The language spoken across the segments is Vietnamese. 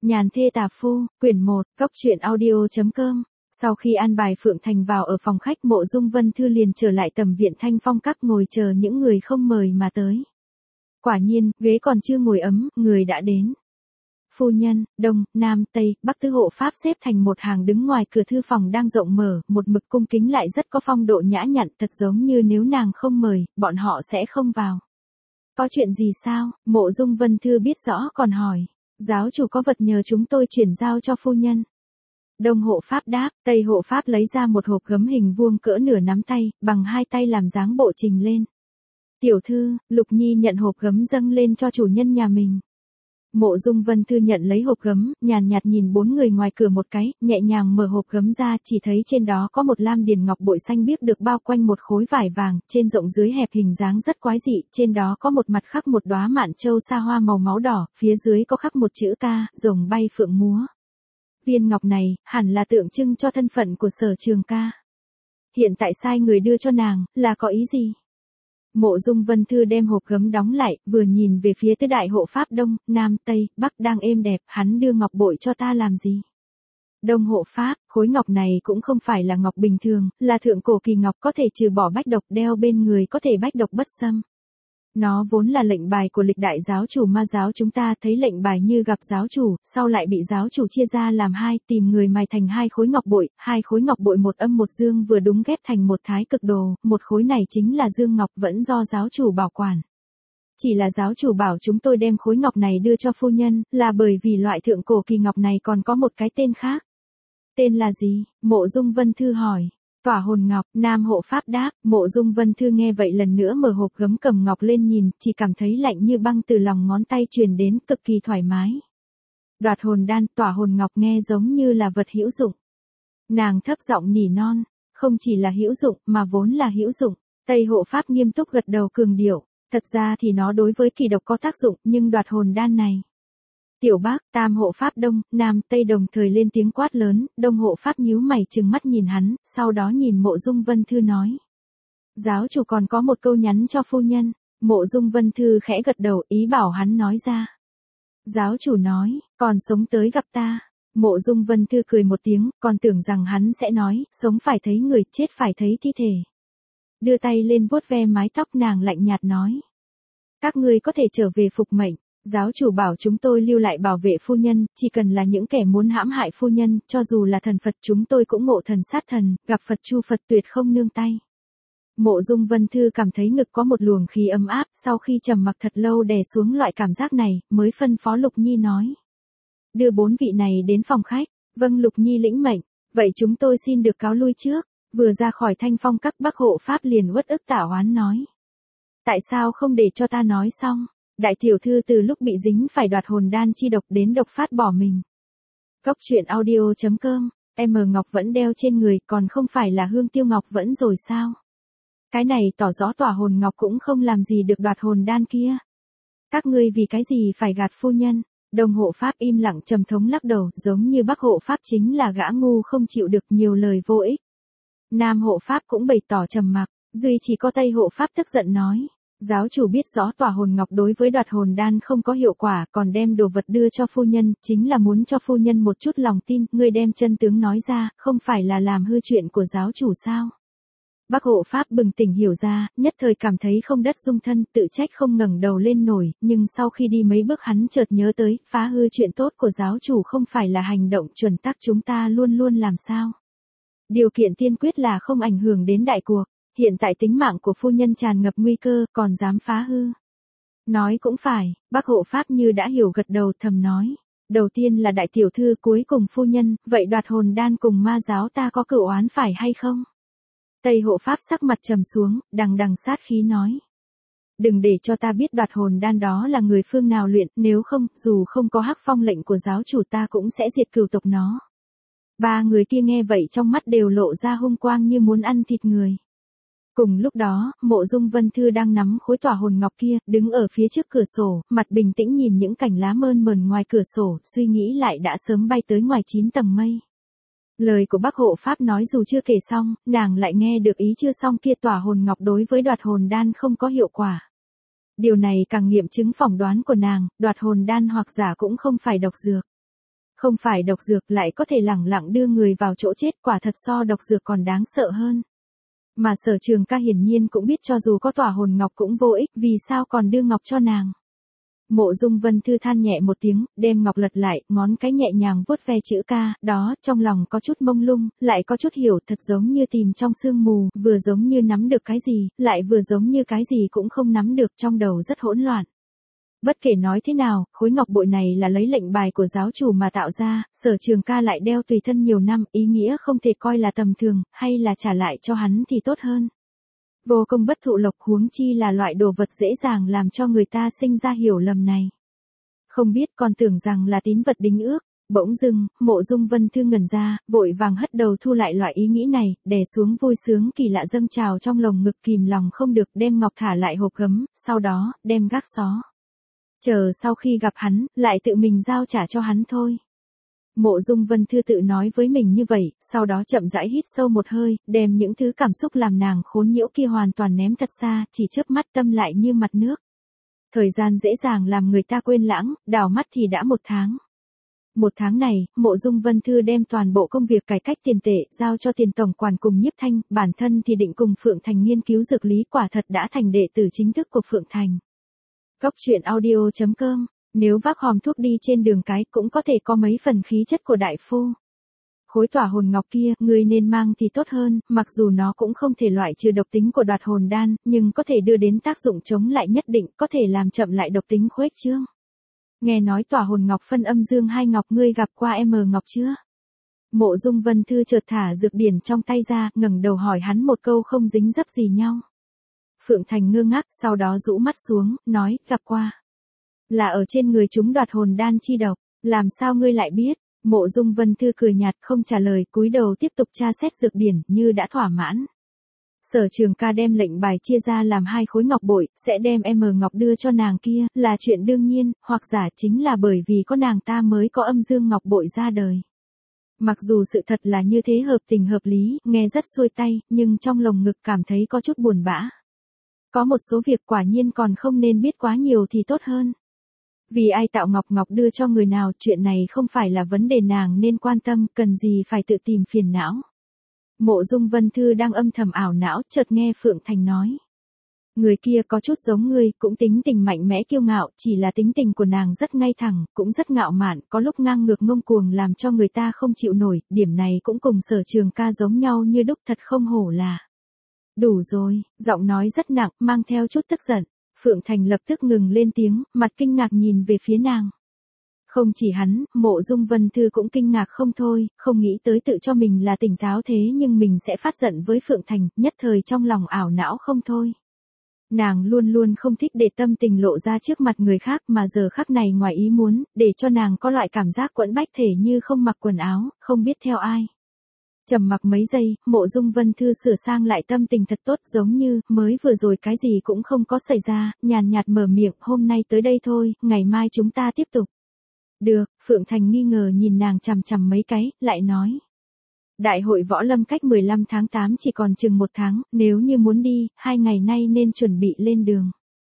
Nhàn thê tà phu, quyển 1, cốc truyện audio.com. Sau khi an bài Phượng Thành vào ở phòng khách, Mộ Dung Vân Thư liền trở lại tầm viện Thanh Phong Các ngồi chờ những người không mời mà tới. Quả nhiên, ghế còn chưa ngồi ấm, người đã đến. Phu nhân, Đông, Nam, Tây, Bắc tứ hộ pháp xếp thành một hàng đứng ngoài cửa thư phòng đang rộng mở, một mực cung kính lại rất có phong độ nhã nhặn, thật giống như nếu nàng không mời, bọn họ sẽ không vào. Có chuyện gì sao? Mộ Dung Vân Thư biết rõ còn hỏi. Giáo chủ có vật nhờ chúng tôi chuyển giao cho phu nhân. Đông hộ pháp đáp, Tây hộ pháp lấy ra một hộp gấm hình vuông cỡ nửa nắm tay, bằng hai tay làm dáng bộ trình lên. Tiểu thư, Lục Nhi nhận hộp gấm dâng lên cho chủ nhân nhà mình. Mộ Dung Vân Thư nhận lấy hộp gấm, nhàn nhạt nhìn bốn người ngoài cửa một cái, nhẹ nhàng mở hộp gấm ra, chỉ thấy trên đó có một lam điền ngọc bội xanh biếc được bao quanh một khối vải vàng, trên rộng dưới hẹp hình dáng rất quái dị, trên đó có một mặt khắc một đóa mạn châu sa hoa màu máu đỏ, phía dưới có khắc một chữ ca, rồng bay phượng múa. Viên ngọc này, hẳn là tượng trưng cho thân phận của Sở Trường Ca. Hiện tại sai người đưa cho nàng, là có ý gì? Mộ Dung Vân Thư đem hộp gấm đóng lại, vừa nhìn về phía tứ đại hộ pháp Đông, Nam, Tây, Bắc đang êm đẹp, hắn đưa ngọc bội cho ta làm gì? Đông hộ pháp, khối ngọc này cũng không phải là ngọc bình thường, là thượng cổ kỳ ngọc có thể trừ bỏ bách độc, đeo bên người có thể bách độc bất xâm. Nó vốn là lệnh bài của lịch đại giáo chủ Ma giáo, chúng ta thấy lệnh bài như gặp giáo chủ, sau lại bị giáo chủ chia ra làm hai, tìm người mài thành hai khối ngọc bội, hai khối ngọc bội một âm một dương vừa đúng ghép thành một thái cực đồ, một khối này chính là dương ngọc vẫn do giáo chủ bảo quản. Chỉ là giáo chủ bảo chúng tôi đem khối ngọc này đưa cho phu nhân, là bởi vì loại thượng cổ kỳ ngọc này còn có một cái tên khác. Tên là gì? Mộ Dung Vân Thư hỏi. Tỏa hồn ngọc, Nam hộ pháp đáp. Mộ Dung Vân Thư nghe vậy lần nữa mở hộp gấm cầm ngọc lên nhìn, chỉ cảm thấy lạnh như băng từ lòng ngón tay truyền đến, cực kỳ thoải mái. Đoạt hồn đan, tỏa hồn ngọc nghe giống như là vật hữu dụng. Nàng thấp giọng nỉ non, không chỉ là hữu dụng mà vốn là hữu dụng. Tây hộ pháp nghiêm túc gật đầu cường điệu, thật ra thì nó đối với kỳ độc có tác dụng, nhưng đoạt hồn đan này. Tiểu Bác, Tam hộ pháp Đông, Nam, Tây đồng thời lên tiếng quát lớn, Đông hộ pháp nhíu mày trừng mắt nhìn hắn, sau đó nhìn Mộ Dung Vân Thư nói. Giáo chủ còn có một câu nhắn cho phu nhân. Mộ Dung Vân Thư khẽ gật đầu, ý bảo hắn nói ra. Giáo chủ nói, còn sống tới gặp ta. Mộ Dung Vân Thư cười một tiếng, còn tưởng rằng hắn sẽ nói, sống phải thấy người, chết phải thấy thi thể. Đưa tay lên vuốt ve mái tóc, nàng lạnh nhạt nói. Các ngươi có thể trở về phục mệnh. Giáo chủ bảo chúng tôi lưu lại bảo vệ phu nhân, chỉ cần là những kẻ muốn hãm hại phu nhân, cho dù là thần Phật chúng tôi cũng ngộ thần sát thần, gặp Phật chu Phật tuyệt không nương tay. Mộ Dung Vân Thư cảm thấy ngực có một luồng khí ấm áp, sau khi trầm mặc thật lâu đè xuống loại cảm giác này, mới phân phó Lục Nhi nói. Đưa bốn vị này đến phòng khách. Vâng, Lục Nhi lĩnh mệnh. Vậy chúng tôi xin được cáo lui trước. Vừa ra khỏi Thanh Phong Các, Bắc hộ pháp liền uất ức tả oán nói. Tại sao không để cho ta nói xong? Đại tiểu thư từ lúc bị dính phải đoạt hồn đan chi độc đến độc phát bỏ mình. Cốc truyện audio.com. Ngọc vẫn đeo trên người, còn không phải là Hương Tiêu Ngọc vẫn rồi sao? Cái này tỏ rõ tỏa hồn ngọc cũng không làm gì được đoạt hồn đan kia. Các ngươi vì cái gì phải gạt phu nhân? Đông hộ pháp im lặng trầm thống lắc đầu, giống như Bắc hộ pháp chính là gã ngu không chịu được nhiều lời vô ích. Nam hộ pháp cũng bày tỏ trầm mặc, duy chỉ có Tây hộ pháp tức giận nói. Giáo chủ biết rõ tỏa hồn ngọc đối với đoạt hồn đan không có hiệu quả, còn đem đồ vật đưa cho phu nhân, chính là muốn cho phu nhân một chút lòng tin, ngươi đem chân tướng nói ra, không phải là làm hư chuyện của giáo chủ sao? Bắc hộ pháp bừng tỉnh hiểu ra, nhất thời cảm thấy không đất dung thân, tự trách không ngẩng đầu lên nổi, nhưng sau khi đi mấy bước hắn chợt nhớ tới, phá hư chuyện tốt của giáo chủ không phải là hành động chuẩn tắc chúng ta luôn luôn làm sao? Điều kiện tiên quyết là không ảnh hưởng đến đại cuộc. Hiện tại tính mạng của phu nhân tràn ngập nguy cơ, còn dám phá hư. Nói cũng phải, Bắc hộ pháp như đã hiểu gật đầu thầm nói. Đầu tiên là đại tiểu thư, cuối cùng phu nhân, vậy đoạt hồn đan cùng Ma giáo ta có cửu oán phải hay không? Tây hộ pháp sắc mặt trầm xuống, đằng đằng sát khí nói. Đừng để cho ta biết đoạt hồn đan đó là người phương nào luyện, nếu không, dù không có hắc phong lệnh của giáo chủ ta cũng sẽ diệt cửu tộc nó. Ba người kia nghe vậy trong mắt đều lộ ra hung quang như muốn ăn thịt người. Cùng lúc đó, Mộ Dung Vân Thư đang nắm khối tỏa hồn ngọc kia, đứng ở phía trước cửa sổ, mặt bình tĩnh nhìn những cành lá mơn mởn ngoài cửa sổ, suy nghĩ lại đã sớm bay tới ngoài 9 tầng mây. Lời của Bắc hộ pháp nói dù chưa kể xong, nàng lại nghe được ý chưa xong kia, tỏa hồn ngọc đối với đoạt hồn đan không có hiệu quả. Điều này càng nghiệm chứng phỏng đoán của nàng, đoạt hồn đan hoặc giả cũng không phải độc dược. Không phải độc dược lại có thể lẳng lặng đưa người vào chỗ chết, quả thật so độc dược còn đáng sợ hơn. Mà Sở Trường Ca hiển nhiên cũng biết cho dù có tỏa hồn ngọc cũng vô ích, vì sao còn đưa ngọc cho nàng. Mộ Dung Vân Thư than nhẹ một tiếng, đem ngọc lật lại, ngón cái nhẹ nhàng vuốt ve chữ ca, đó, trong lòng có chút mông lung, lại có chút hiểu, thật giống như tìm trong sương mù, vừa giống như nắm được cái gì, lại vừa giống như cái gì cũng không nắm được, trong đầu rất hỗn loạn. Bất kể nói thế nào, khối ngọc bội này là lấy lệnh bài của giáo chủ mà tạo ra, Sở Trường Ca lại đeo tùy thân nhiều năm, ý nghĩa không thể coi là tầm thường, hay là trả lại cho hắn thì tốt hơn. Vô công bất thụ lộc, huống chi là loại đồ vật dễ dàng làm cho người ta sinh ra hiểu lầm này. Không biết, còn tưởng rằng là tín vật đính ước. Bỗng dưng, Mộ Dung Vân Thư ngẩn ra, vội vàng hất đầu thu lại loại ý nghĩ này, đè xuống vui sướng kỳ lạ dâng trào trong lồng ngực, kìm lòng không được đem ngọc thả lại hộp gấm, sau đó, đem gác xó. Chờ sau khi gặp hắn, lại tự mình giao trả cho hắn thôi. Mộ Dung Vân Thư tự nói với mình như vậy, sau đó chậm rãi hít sâu một hơi, đem những thứ cảm xúc làm nàng khốn nhiễu kia hoàn toàn ném thật xa, chỉ chớp mắt tâm lại như mặt nước. Thời gian dễ dàng làm người ta quên lãng, đảo mắt thì đã 1 tháng. 1 tháng này, Mộ Dung Vân Thư đem toàn bộ công việc cải cách tiền tệ, giao cho Tiền tổng quản cùng Nhiếp Thanh, bản thân thì định cùng Phượng Thành nghiên cứu dược lý, quả thật đã thành đệ tử chính thức của Phượng Thành. Cốc truyện audio.com, nếu vác hòm thuốc đi trên đường cái cũng có thể có mấy phần khí chất của đại phu. Khối tỏa hồn ngọc kia, ngươi nên mang thì tốt hơn, mặc dù nó cũng không thể loại trừ độc tính của đoạt hồn đan, nhưng có thể đưa đến tác dụng chống lại nhất định, có thể làm chậm lại độc tính khuếch trương. Nghe nói tỏa hồn ngọc phân âm dương hai ngọc, ngươi gặp qua ngọc chưa? Mộ Dung Vân Thư chợt thả dược điển trong tay ra, ngẩng đầu hỏi hắn một câu không dính dấp gì nhau. Phượng Thành ngơ ngác, sau đó rũ mắt xuống, nói, gặp qua. Là ở trên người chúng đoạt hồn đan chi độc, làm sao ngươi lại biết? Mộ Dung Vân Thư cười nhạt không trả lời, cúi đầu tiếp tục tra xét dược điển, như đã thỏa mãn. Sở Trường Ca đem lệnh bài chia ra làm 2 khối ngọc bội, sẽ đem ngọc đưa cho nàng kia, là chuyện đương nhiên, hoặc giả chính là bởi vì có nàng ta mới có âm dương ngọc bội ra đời. Mặc dù sự thật là như thế, hợp tình hợp lý, nghe rất xuôi tay, nhưng trong lồng ngực cảm thấy có chút buồn bã. Có một số việc quả nhiên còn không nên biết quá nhiều thì tốt hơn. Vì ai tạo ngọc đưa cho người nào, chuyện này không phải là vấn đề nàng nên quan tâm, cần gì phải tự tìm phiền não. Mộ Dung Vân Thư đang âm thầm ảo não, chợt nghe Phượng Thành nói. Người kia có chút giống ngươi, cũng tính tình mạnh mẽ kiêu ngạo, chỉ là tính tình của nàng rất ngay thẳng, cũng rất ngạo mạn, có lúc ngang ngược ngông cuồng làm cho người ta không chịu nổi, điểm này cũng cùng Sở Trường Ca giống nhau như đúc, thật không hổ là. Đủ rồi, giọng nói rất nặng, mang theo chút tức giận. Phượng Thành lập tức ngừng lên tiếng, mặt kinh ngạc nhìn về phía nàng. Không chỉ hắn, Mộ Dung Vân Thư cũng kinh ngạc không thôi, không nghĩ tới tự cho mình là tỉnh táo thế nhưng mình sẽ phát giận với Phượng Thành, nhất thời trong lòng ảo não không thôi. Nàng luôn luôn không thích để tâm tình lộ ra trước mặt người khác, mà giờ khắc này ngoài ý muốn, để cho nàng có loại cảm giác quẫn bách, thể như không mặc quần áo, không biết theo ai. Trầm mặc mấy giây, Mộ Dung Vân Thư sửa sang lại tâm tình thật tốt, giống như mới vừa rồi cái gì cũng không có xảy ra, nhàn nhạt mở miệng, hôm nay tới đây thôi, ngày mai chúng ta tiếp tục. Được, Phượng Thành nghi ngờ nhìn nàng chằm chằm mấy cái, lại nói. Đại hội võ lâm cách 15 tháng 8 chỉ còn chừng 1 tháng, nếu như muốn đi, 2 ngày nay nên chuẩn bị lên đường.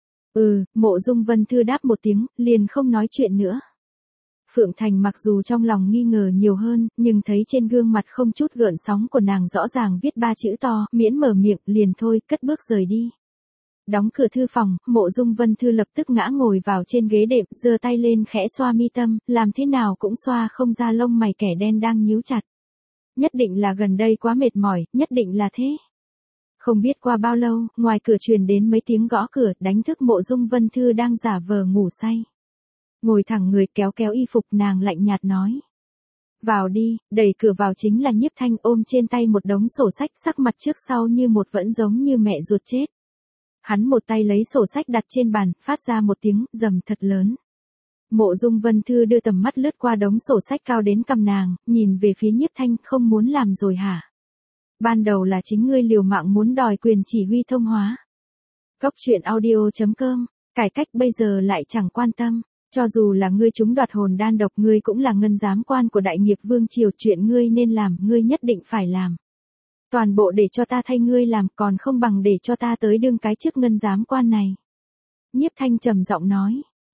Mộ Dung Vân Thư đáp một tiếng, liền không nói chuyện nữa. Phượng Thành mặc dù trong lòng nghi ngờ nhiều hơn, nhưng thấy trên gương mặt không chút gợn sóng của nàng rõ ràng viết 3 chữ to, miễn mở miệng, liền thôi, cất bước rời đi. Đóng cửa thư phòng, Mộ Dung Vân Thư lập tức ngã ngồi vào trên ghế đệm, giơ tay lên khẽ xoa mi tâm, làm thế nào cũng xoa không ra lông mày kẻ đen đang nhíu chặt. Nhất định là gần đây quá mệt mỏi, nhất định là thế. Không biết qua bao lâu, ngoài cửa truyền đến mấy tiếng gõ cửa, đánh thức Mộ Dung Vân Thư đang giả vờ ngủ say. Ngồi thẳng người, kéo kéo y phục, nàng lạnh nhạt nói. Vào đi, đẩy cửa vào chính là Nhiếp Thanh, ôm trên tay một đống sổ sách, sắc mặt trước sau như một, vẫn giống như mẹ ruột chết. Hắn một tay lấy sổ sách đặt trên bàn, phát ra một tiếng rầm thật lớn. Mộ Dung Vân Thư đưa tầm mắt lướt qua đống sổ sách cao đến cằm nàng, nhìn về phía Nhiếp Thanh, không muốn làm rồi hả? Ban đầu là chính ngươi liều mạng muốn đòi quyền chỉ huy thông hóa. Cốc truyện audio.com, cải cách bây giờ lại chẳng quan tâm. Cho dù là ngươi trúng đoạt hồn đan độc, ngươi cũng là ngân giám quan của Đại Nghiệp Vương triều, chuyện ngươi nên làm, ngươi nhất định phải làm. Toàn bộ để cho ta thay ngươi làm, còn không bằng để cho ta tới đương cái chức ngân giám quan này. Nhiếp Thanh trầm giọng nói,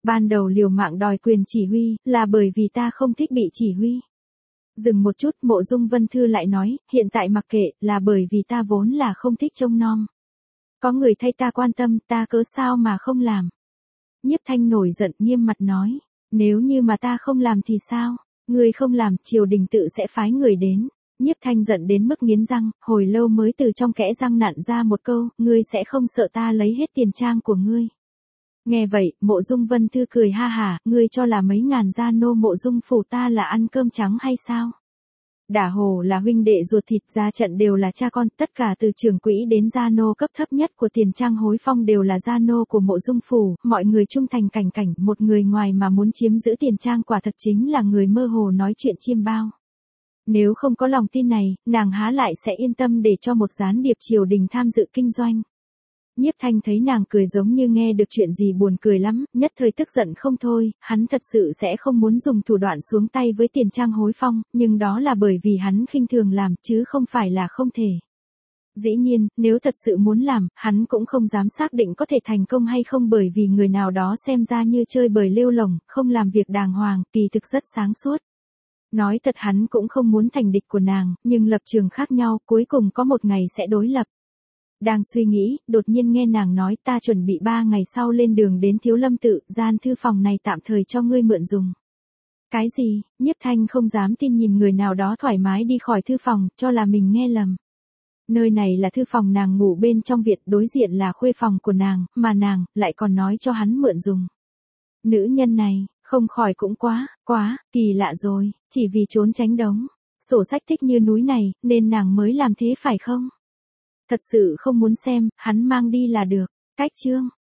Ban đầu liều mạng đòi quyền chỉ huy, là bởi vì ta không thích bị chỉ huy. Dừng một chút, Mộ Dung Vân Thư lại nói, hiện tại mặc kệ, là bởi vì ta vốn là không thích trông nom. Có người thay ta quan tâm, ta cớ sao mà không làm. Nhiếp Thanh nổi giận, nghiêm mặt nói, nếu như mà ta không làm thì sao? Ngươi không làm, triều đình tự sẽ phái người đến. Nhiếp Thanh giận đến mức nghiến răng, hồi lâu mới từ trong kẽ răng nặn ra một câu, ngươi sẽ không sợ ta lấy hết tiền trang của ngươi. Nghe vậy, Mộ Dung Vân Thư cười ha hả, ngươi cho là mấy ngàn gia nô Mộ Dung phủ ta là ăn cơm trắng hay sao? Đả hồ là huynh đệ ruột thịt, ra trận đều là cha con, tất cả từ trưởng quỹ đến gia nô cấp thấp nhất của tiền trang Hối Phong đều là gia nô của Mộ Dung phủ, mọi người trung thành cảnh cảnh, một người ngoài mà muốn chiếm giữ tiền trang quả thật chính là người mơ hồ nói chuyện chiêm bao. Nếu không có lòng tin này, nàng há lại sẽ yên tâm để cho một gián điệp triều đình tham dự kinh doanh. Nhiếp Thanh thấy nàng cười giống như nghe được chuyện gì buồn cười lắm, nhất thời tức giận không thôi, hắn thật sự sẽ không muốn dùng thủ đoạn xuống tay với tiền trang Hối Phong, nhưng đó là bởi vì hắn khinh thường làm, chứ không phải là không thể. Dĩ nhiên, nếu thật sự muốn làm, hắn cũng không dám xác định có thể thành công hay không bởi vì người nào đó xem ra như chơi bời lêu lổng, không làm việc đàng hoàng, kỳ thực rất sáng suốt. Nói thật hắn cũng không muốn thành địch của nàng, nhưng lập trường khác nhau, cuối cùng có một ngày sẽ đối lập. Đang suy nghĩ, đột nhiên nghe nàng nói ta chuẩn bị 3 ngày sau lên đường đến Thiếu Lâm tự, gian thư phòng này tạm thời cho ngươi mượn dùng. Cái gì? Nhiếp Thanh không dám tin nhìn người nào đó thoải mái đi khỏi thư phòng, cho là mình nghe lầm. Nơi này là thư phòng nàng ngủ bên trong viện, đối diện là khuê phòng của nàng, mà nàng lại còn nói cho hắn mượn dùng. Nữ nhân này, không khỏi cũng quá, kỳ lạ rồi, chỉ vì trốn tránh đống sổ sách thích như núi này, nên nàng mới làm thế phải không? Thật sự không muốn xem, hắn mang đi là được. Cách chương